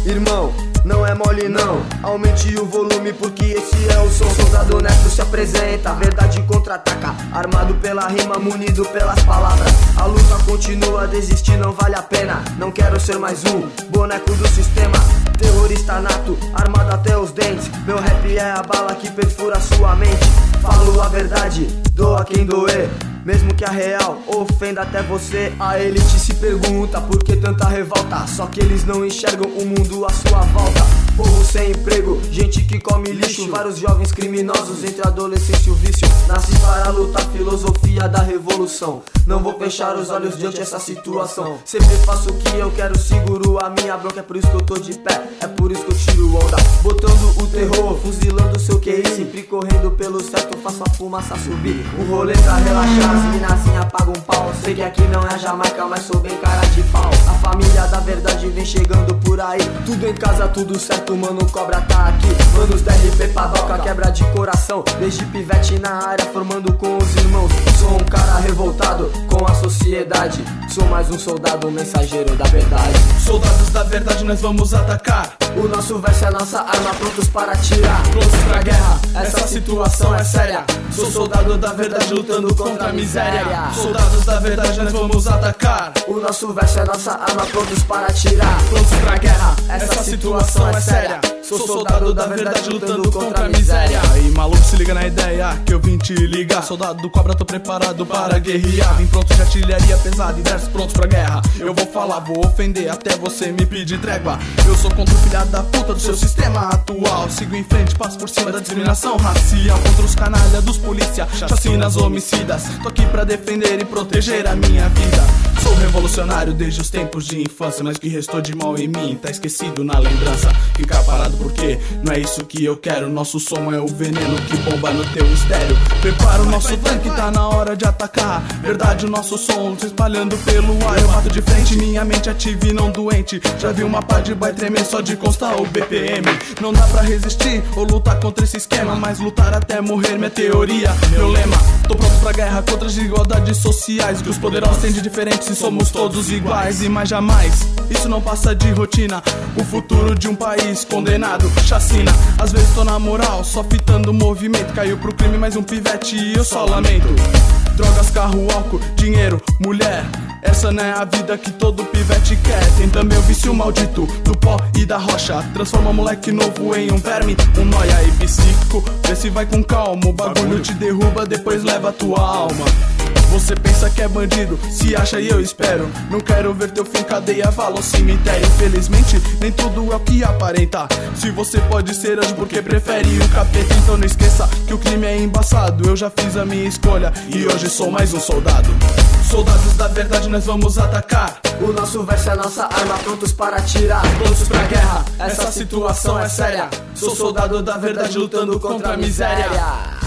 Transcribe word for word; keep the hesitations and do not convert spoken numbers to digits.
Irmão, não é mole não, aumente o volume porque esse é o som. Soldado honesto se apresenta, verdade contra-ataca, armado pela rima, munido pelas palavras. A luta continua, desistir não vale a pena. Não quero ser mais um boneco do sistema. Terrorista nato, armado até os dentes. Meu rap é a bala que perfura sua mente. Falo a verdade, doa quem doer, mesmo que a real ofenda até você. A elite se pergunta por que tanta revolta, só que eles não enxergam o mundo à sua volta. Povo sem emprego, gente que come lixo, vários jovens criminosos entre a adolescência e o vício. Nasci para lutar, filosofia da revolução. Não vou fechar os olhos diante essa situação. Sempre faço o que eu quero, seguro a minha bronca. É por isso que eu tô de pé, é por isso que eu tiro onda. Botando o terror, fuzilando seu Q I, sempre correndo pelo certo, faço a fumaça subir. O rolê pra relaxar, as minazinha paga um pau. Sei que aqui não é a Jamaica, mas sou bem cara de pau. A família da verdade vem chegando por aí. Tudo em casa, tudo certo, mano, cobra tá aqui. Manos da R P Padoca, quebra de coração. Desde pivete na área, formando com os irmãos. Sou um cara revoltado com a sociedade. Sou mais um soldado, um mensageiro da verdade. Soldados da verdade, nós vamos atacar. O nosso verso é nossa arma, prontos para atirar. Prontos pra guerra, essa situação é séria. Sou soldado da verdade lutando contra a miséria. Soldados da verdade, nós vamos atacar. O nosso verso é nossa arma, prontos para atirar. Prontos pra guerra, essa situação é séria. Sou soldado da verdade lutando contra a miséria. Aí maluco, se liga na ideia que eu vim te ligar. Soldado do cobra, tô preparado para guerrear. Vim pronto de artilharia pesada e versos prontos pra guerra. Eu vou falar, vou ofender até você me pedir trégua. Eu sou contra o filho da puta do seu sistema atual. Sigo em frente, passo por cima da discriminação racial. Contra os canalha dos polícia, chacinas homicidas. Tô aqui pra defender e proteger a minha vida. Sou revolucionário desde os tempos de infância, mas o que restou de mal em mim tá esquecido na lembrança. Ficar parado porque não é isso que eu quero. Nosso som é o veneno que bomba no teu estéreo. Prepara o nosso tanque, tá na hora de atacar. Verdade, o nosso som se espalhando pelo ar. Eu bato de frente, minha mente ativa e não doente. Já vi uma pá de boy tremer só de constar o B P M. Não dá pra resistir ou lutar contra esse esquema, mas lutar até morrer, minha teoria, meu lema. Tô pronto pra guerra contra as desigualdades sociais, que os poderosos têm de diferentes e somos todos iguais. E mais jamais, isso não passa de rotina. O futuro de um país condenado, chacina. Às vezes tô na moral, só fitando o movimento. Caiu pro crime mais um pivete e eu só lamento. Drogas, carro, álcool, dinheiro, mulher. Essa não é a vida que todo pivete quer. Tem também o vício maldito do pó e da rocha. Transforma moleque novo em um verme, um nóia e psíquico. Vê se vai com calma, o bagulho te derruba, depois leva a tua alma. Você pensa que é bandido, se acha e eu espero. Não quero ver teu fim, cadeia, vala ou cemitério. Infelizmente, nem tudo é o que aparenta. Se você pode ser anjo porque prefere o capeta, então não esqueça que o crime é embaçado. Eu já fiz a minha escolha e hoje sou mais um soldado. Soldados da verdade, nós vamos atacar. O nosso verso é nossa arma, prontos para atirar. Prontos pra guerra, essa situação é séria. Sou soldado da verdade lutando contra a miséria.